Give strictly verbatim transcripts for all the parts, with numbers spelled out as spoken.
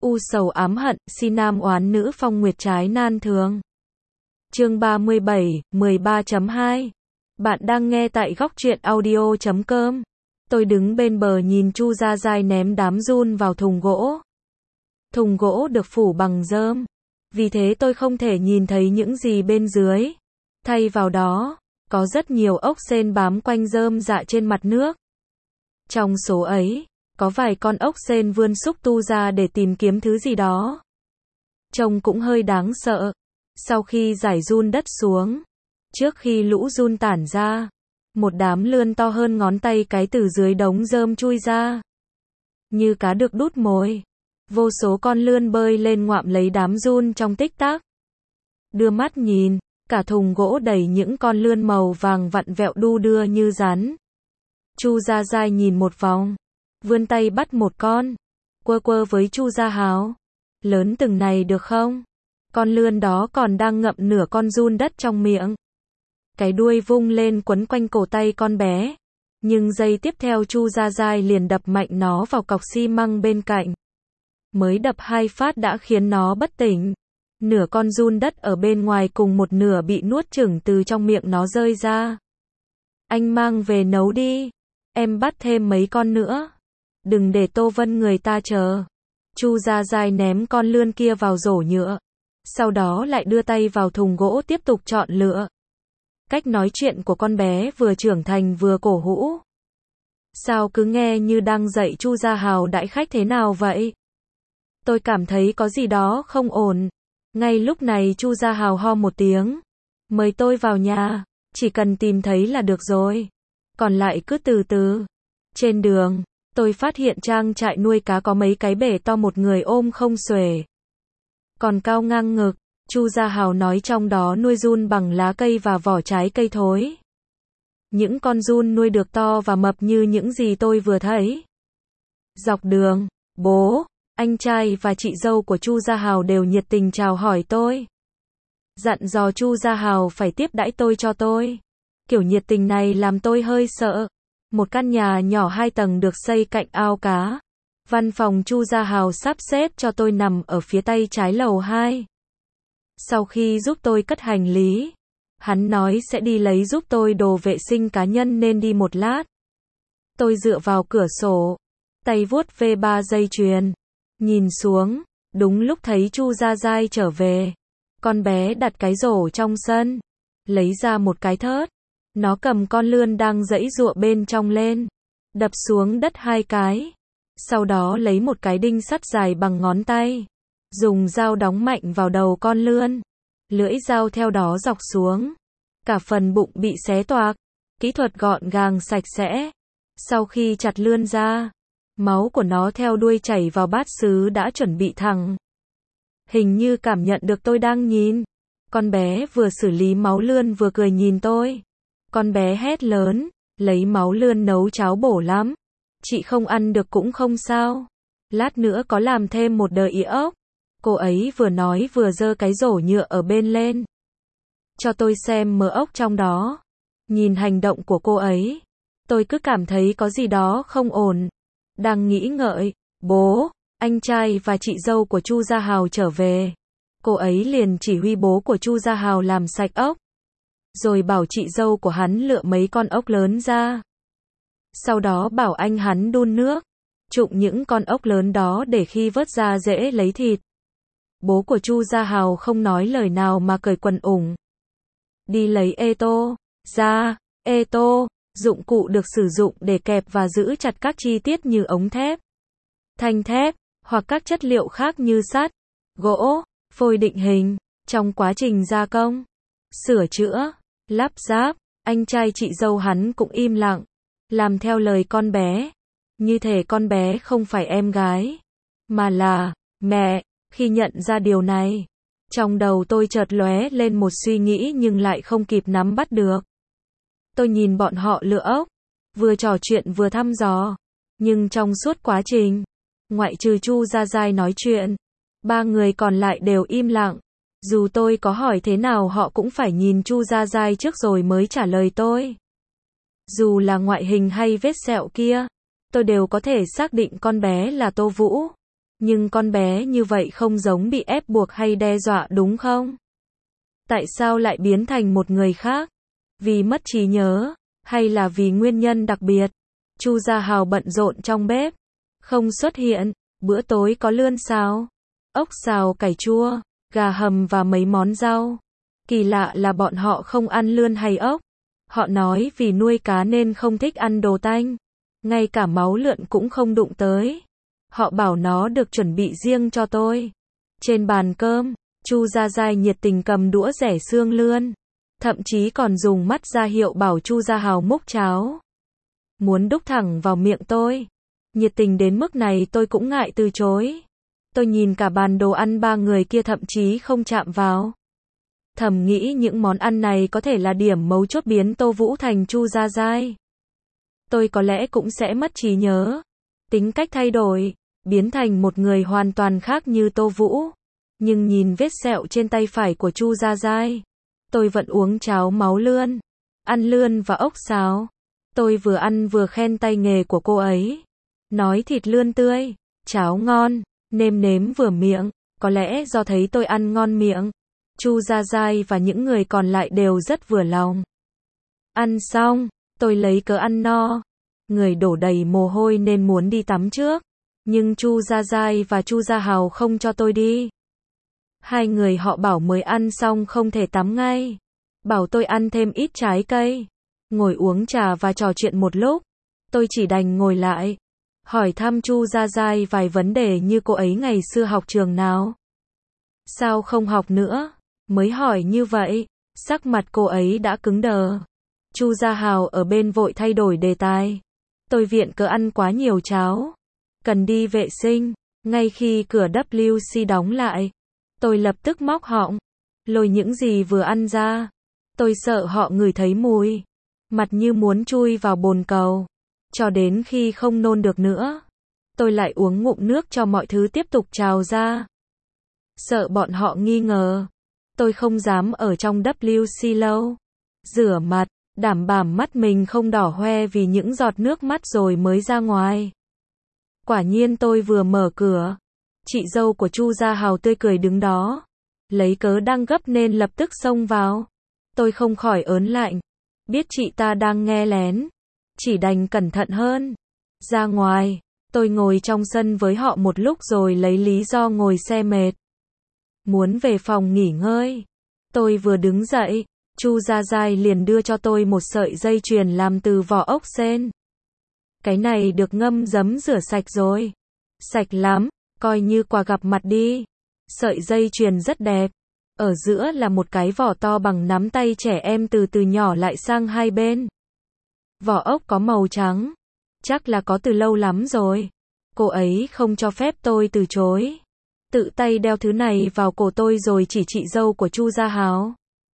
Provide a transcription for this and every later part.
U sầu ám hận, si nam oán nữ phong nguyệt trái nan thường. Chương ba mươi bảy, mười ba chấm hai. Bạn đang nghe tại góc truyện audio chấm com. Tôi đứng bên bờ nhìn Chu Gia Giai ném đám giun vào thùng gỗ. Thùng gỗ được phủ bằng rơm. Vì thế tôi không thể nhìn thấy những gì bên dưới. Thay vào đó, có rất nhiều ốc sên bám quanh rơm rạ trên mặt nước. Trong số ấy, có vài con ốc sên vươn xúc tu ra để tìm kiếm thứ gì đó. Trông cũng hơi đáng sợ. Sau khi rải giun đất xuống, trước khi lũ giun tản ra, một đám lươn to hơn ngón tay cái từ dưới đống rơm chui ra. Như cá được đút mồi. Vô số con lươn bơi lên ngoạm lấy đám giun trong tích tắc. Đưa mắt nhìn, cả thùng gỗ đầy những con lươn màu vàng vặn vẹo đu đưa như rắn. Chu Gia Giai nhìn một vòng, vươn tay bắt một con, quơ quơ với Chu Gia Hào. Lớn từng này được không? Con lươn đó còn đang ngậm nửa con giun đất trong miệng. Cái đuôi vung lên quấn quanh cổ tay con bé. Nhưng giây tiếp theo Chu Gia Giai liền đập mạnh nó vào cọc xi măng bên cạnh. Mới đập hai phát đã khiến nó bất tỉnh. Nửa con giun đất ở bên ngoài cùng một nửa bị nuốt chửng từ trong miệng nó rơi ra. Anh mang về nấu đi. Em bắt thêm mấy con nữa. Đừng để Tô Vân người ta chờ. Chu Gia Giai ném con lươn kia vào rổ nhựa. Sau đó lại đưa tay vào thùng gỗ tiếp tục chọn lựa. Cách nói chuyện của con bé vừa trưởng thành vừa cổ hủ. Sao cứ nghe như đang dạy Chu Gia Hào đãi khách thế nào vậy? Tôi cảm thấy có gì đó không ổn. Ngay lúc này Chu Gia Hào ho một tiếng. Mời tôi vào nhà, chỉ cần tìm thấy là được rồi. Còn lại cứ từ từ. Trên đường, tôi phát hiện trang trại nuôi cá có mấy cái bể to một người ôm không xuể. Còn cao ngang ngực, Chu Gia Hào nói trong đó nuôi giun bằng lá cây và vỏ trái cây thối. Những con giun nuôi được to và mập như những gì tôi vừa thấy. Dọc đường, bố, anh trai và chị dâu của Chu Gia Hào đều nhiệt tình chào hỏi tôi. Dặn dò Chu Gia Hào phải tiếp đãi tôi cho tôi. Kiểu nhiệt tình này làm tôi hơi sợ. Một căn nhà nhỏ hai tầng được xây cạnh ao cá. Văn phòng Chu Gia Hào sắp xếp cho tôi nằm ở phía tay trái lầu hai. Sau khi giúp tôi cất hành lý, hắn nói sẽ đi lấy giúp tôi đồ vệ sinh cá nhân nên đi một lát. Tôi dựa vào cửa sổ, tay vuốt ve ba dây chuyền, nhìn xuống, đúng lúc thấy Chu Gia Giai trở về. Con bé đặt cái rổ trong sân, lấy ra một cái thớt. Nó cầm con lươn đang giãy giụa bên trong lên, đập xuống đất hai cái. Sau đó lấy một cái đinh sắt dài bằng ngón tay, dùng dao đóng mạnh vào đầu con lươn. Lưỡi dao theo đó dọc xuống. Cả phần bụng bị xé toạc. Kỹ thuật gọn gàng sạch sẽ. Sau khi chặt lươn ra, máu của nó theo đuôi chảy vào bát sứ đã chuẩn bị thẳng. Hình như cảm nhận được tôi đang nhìn. Con bé vừa xử lý máu lươn vừa cười nhìn tôi. Con bé hét lớn, lấy máu lươn nấu cháo bổ lắm. Chị không ăn được cũng không sao. Lát nữa có làm thêm một đợt ý ốc. Cô ấy vừa nói vừa giơ cái rổ nhựa ở bên lên. Cho tôi xem mỡ ốc trong đó. Nhìn hành động của cô ấy, tôi cứ cảm thấy có gì đó không ổn. Đang nghĩ ngợi, bố, anh trai và chị dâu của Chu Gia Hào trở về. Cô ấy liền chỉ huy bố của Chu Gia Hào làm sạch ốc. Rồi bảo chị dâu của hắn lựa mấy con ốc lớn ra. Sau đó bảo anh hắn đun nước, trụng những con ốc lớn đó để khi vớt ra dễ lấy thịt. Bố của Chu Gia Hào không nói lời nào mà cởi quần ủng. Đi lấy ê tô ra. Ê tô, dụng cụ được sử dụng để kẹp và giữ chặt các chi tiết như ống thép, thanh thép, hoặc các chất liệu khác như sắt, gỗ, phôi định hình. Trong quá trình gia công, sửa chữa, lắp ráp, anh trai chị dâu hắn cũng im lặng, làm theo lời con bé. Như thể con bé không phải em gái, mà là mẹ. Khi nhận ra điều này, trong đầu tôi chợt lóe lên một suy nghĩ nhưng lại không kịp nắm bắt được. Tôi nhìn bọn họ lựa ốc, vừa trò chuyện vừa thăm dò. Nhưng trong suốt quá trình, ngoại trừ Chu Gia Giai nói chuyện, ba người còn lại đều im lặng. Dù tôi có hỏi thế nào họ cũng phải nhìn Chu Gia Giai trước rồi mới trả lời tôi. Dù là ngoại hình hay vết sẹo kia, tôi đều có thể xác định con bé là Tô Vũ. Nhưng con bé như vậy không giống bị ép buộc hay đe dọa đúng không? Tại sao lại biến thành một người khác? Vì mất trí nhớ, hay là vì nguyên nhân đặc biệt? Chu Gia Hào bận rộn trong bếp, không xuất hiện. Bữa tối có lươn xào, ốc xào cải chua, gà hầm và mấy món rau. Kỳ lạ là bọn họ không ăn lươn hay ốc. Họ nói vì nuôi cá nên không thích ăn đồ tanh. Ngay cả máu lợn cũng không đụng tới. Họ bảo nó được chuẩn bị riêng cho tôi. Trên bàn cơm, Chu Gia Giai nhiệt tình cầm đũa rẻ xương lươn. Thậm chí còn dùng mắt ra hiệu bảo Chu Gia Hào múc cháo. Muốn đút thẳng vào miệng tôi. Nhiệt tình đến mức này tôi cũng ngại từ chối. Tôi nhìn cả bàn đồ ăn ba người kia thậm chí không chạm vào. Thầm nghĩ những món ăn này có thể là điểm mấu chốt biến Tô Vũ thành Chu Gia Giai. Tôi có lẽ cũng sẽ mất trí nhớ. Tính cách thay đổi, biến thành một người hoàn toàn khác như Tô Vũ. Nhưng nhìn vết sẹo trên tay phải của Chu Gia Giai, tôi vẫn uống cháo máu lươn, ăn lươn và ốc xào. Tôi vừa ăn vừa khen tay nghề của cô ấy. Nói thịt lươn tươi, cháo ngon, nêm nếm vừa miệng, có lẽ do thấy tôi ăn ngon miệng. Chu Gia Giai và những người còn lại đều rất vừa lòng. Ăn xong, tôi lấy cớ ăn no. Người đổ đầy mồ hôi nên muốn đi tắm trước. Nhưng Chu Gia Giai và Chu Gia Hào không cho tôi đi. Hai người họ bảo mới ăn xong không thể tắm ngay. Bảo tôi ăn thêm ít trái cây. Ngồi uống trà và trò chuyện một lúc. Tôi chỉ đành ngồi lại. Hỏi thăm Chu Gia Giai vài vấn đề như cô ấy ngày xưa học trường nào. Sao không học nữa? Mới hỏi như vậy, sắc mặt cô ấy đã cứng đờ. Chu Gia Hào ở bên vội thay đổi đề tài. Tôi viện cớ ăn quá nhiều cháo. Cần đi vệ sinh. Ngay khi cửa W C đóng lại, tôi lập tức móc họng. Lôi những gì vừa ăn ra. Tôi sợ họ ngửi thấy mùi. Mặt như muốn chui vào bồn cầu. Cho đến khi không nôn được nữa, tôi lại uống ngụm nước cho mọi thứ tiếp tục trào ra. Sợ bọn họ nghi ngờ. Tôi không dám ở trong W C lâu. Rửa mặt, đảm bảo mắt mình không đỏ hoe vì những giọt nước mắt rồi mới ra ngoài. Quả nhiên tôi vừa mở cửa, chị dâu của Chu Gia Hào tươi cười đứng đó. Lấy cớ đang gấp nên lập tức xông vào. Tôi không khỏi ớn lạnh. Biết chị ta đang nghe lén. Chỉ đành cẩn thận hơn. Ra ngoài, tôi ngồi trong sân với họ một lúc rồi lấy lý do ngồi xe mệt. Muốn về phòng nghỉ ngơi. Tôi vừa đứng dậy, Chu Gia Giai liền đưa cho tôi một sợi dây chuyền làm từ vỏ ốc sên. Cái này được ngâm giấm rửa sạch rồi. Sạch lắm, coi như quà gặp mặt đi. Sợi dây chuyền rất đẹp. Ở giữa là một cái vỏ to bằng nắm tay trẻ em từ từ nhỏ lại sang hai bên. Vỏ ốc có màu trắng. Chắc là có từ lâu lắm rồi. Cô ấy không cho phép tôi từ chối. Tự tay đeo thứ này vào cổ tôi rồi chỉ chị dâu của Chu Gia Hào.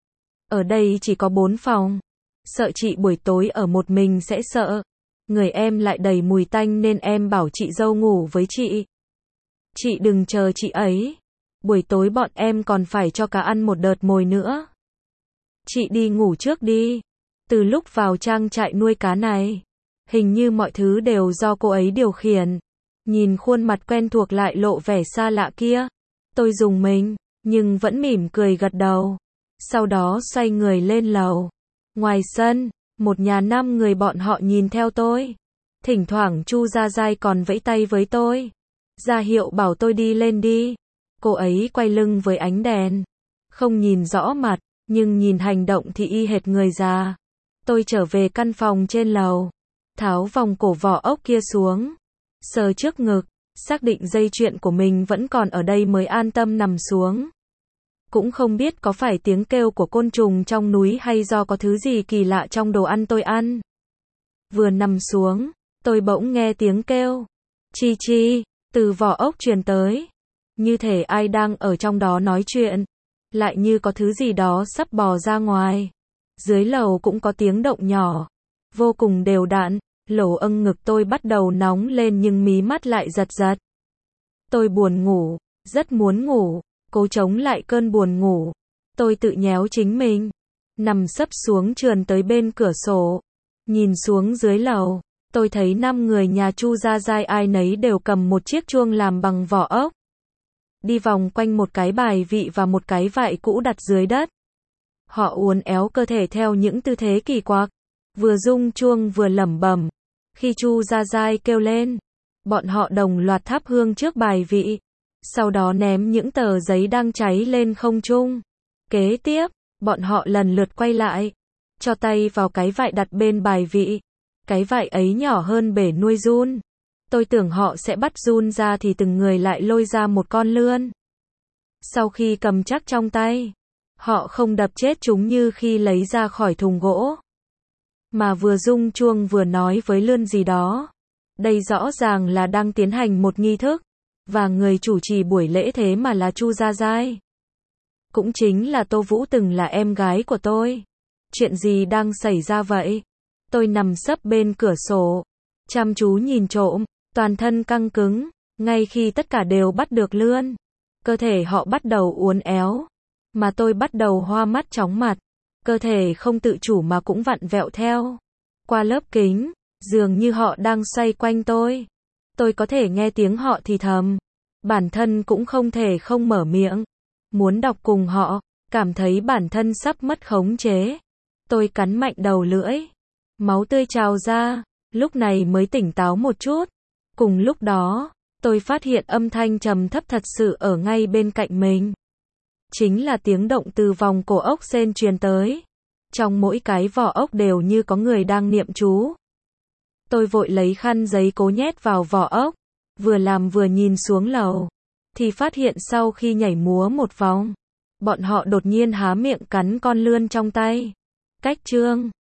Ở đây chỉ có bốn phòng. Sợ chị buổi tối ở một mình sẽ sợ. Người em lại đầy mùi tanh nên em bảo chị dâu ngủ với chị. Chị đừng chờ chị ấy. Buổi tối bọn em còn phải cho cá ăn một đợt mồi nữa. Chị đi ngủ trước đi. Từ lúc vào trang trại nuôi cá này, hình như mọi thứ đều do cô ấy điều khiển. Nhìn khuôn mặt quen thuộc lại lộ vẻ xa lạ kia. Tôi rùng mình, nhưng vẫn mỉm cười gật đầu. Sau đó xoay người lên lầu. Ngoài sân, một nhà năm người bọn họ nhìn theo tôi. Thỉnh thoảng Chu Gia Giai còn vẫy tay với tôi. Ra hiệu bảo tôi đi lên đi. Cô ấy quay lưng với ánh đèn. Không nhìn rõ mặt, nhưng nhìn hành động thì y hệt người già. Tôi trở về căn phòng trên lầu. Tháo vòng cổ vỏ ốc kia xuống. Sờ trước ngực, xác định dây chuyền của mình vẫn còn ở đây mới an tâm nằm xuống. Cũng không biết có phải tiếng kêu của côn trùng trong núi hay do có thứ gì kỳ lạ trong đồ ăn tôi ăn. Vừa nằm xuống, tôi bỗng nghe tiếng kêu. Chi chi, từ vỏ ốc truyền tới. Như thể ai đang ở trong đó nói chuyện. Lại như có thứ gì đó sắp bò ra ngoài. Dưới lầu cũng có tiếng động nhỏ. Vô cùng đều đặn. Lỗ âng ngực tôi bắt đầu nóng lên nhưng mí mắt lại giật giật. Tôi buồn ngủ, rất muốn ngủ, cố chống lại cơn buồn ngủ. Tôi tự nhéo chính mình, nằm sấp xuống trườn tới bên cửa sổ, nhìn xuống dưới lầu. Tôi thấy năm người nhà Chu Gia Giai ai nấy đều cầm một chiếc chuông làm bằng vỏ ốc. Đi vòng quanh một cái bài vị và một cái vại cũ đặt dưới đất. Họ uốn éo cơ thể theo những tư thế kỳ quặc, vừa rung chuông vừa lẩm bẩm. Khi Chu Gia Giai kêu lên, bọn họ đồng loạt thắp hương trước bài vị, sau đó ném những tờ giấy đang cháy lên không trung. Kế tiếp, bọn họ lần lượt quay lại, cho tay vào cái vại đặt bên bài vị. Cái vại ấy nhỏ hơn bể nuôi giun. Tôi tưởng họ sẽ bắt giun ra thì từng người lại lôi ra một con lươn. Sau khi cầm chắc trong tay, họ không đập chết chúng như khi lấy ra khỏi thùng gỗ, mà vừa rung chuông vừa nói với lươn gì đó. Đây rõ ràng là đang tiến hành một nghi thức, và người chủ trì buổi lễ thế mà là Chu Gia Giai. Cũng chính là Tô Vũ từng là em gái của tôi. Chuyện gì đang xảy ra vậy? Tôi nằm sấp bên cửa sổ, chăm chú nhìn trộm, toàn thân căng cứng, ngay khi tất cả đều bắt được lươn. Cơ thể họ bắt đầu uốn éo, mà tôi bắt đầu hoa mắt chóng mặt. Cơ thể không tự chủ mà cũng vặn vẹo theo. Qua lớp kính, dường như họ đang xoay quanh tôi. Tôi có thể nghe tiếng họ thì thầm. Bản thân cũng không thể không mở miệng. Muốn đọc cùng họ, cảm thấy bản thân sắp mất khống chế. Tôi cắn mạnh đầu lưỡi. Máu tươi trào ra, lúc này mới tỉnh táo một chút. Cùng lúc đó, tôi phát hiện âm thanh trầm thấp thật sự ở ngay bên cạnh mình. Chính là tiếng động từ vòng cổ ốc sên truyền tới. Trong mỗi cái vỏ ốc đều như có người đang niệm chú. Tôi vội lấy khăn giấy cố nhét vào vỏ ốc, vừa làm vừa nhìn xuống lầu, thì phát hiện sau khi nhảy múa một vòng, bọn họ đột nhiên há miệng cắn con lươn trong tay. Cách chương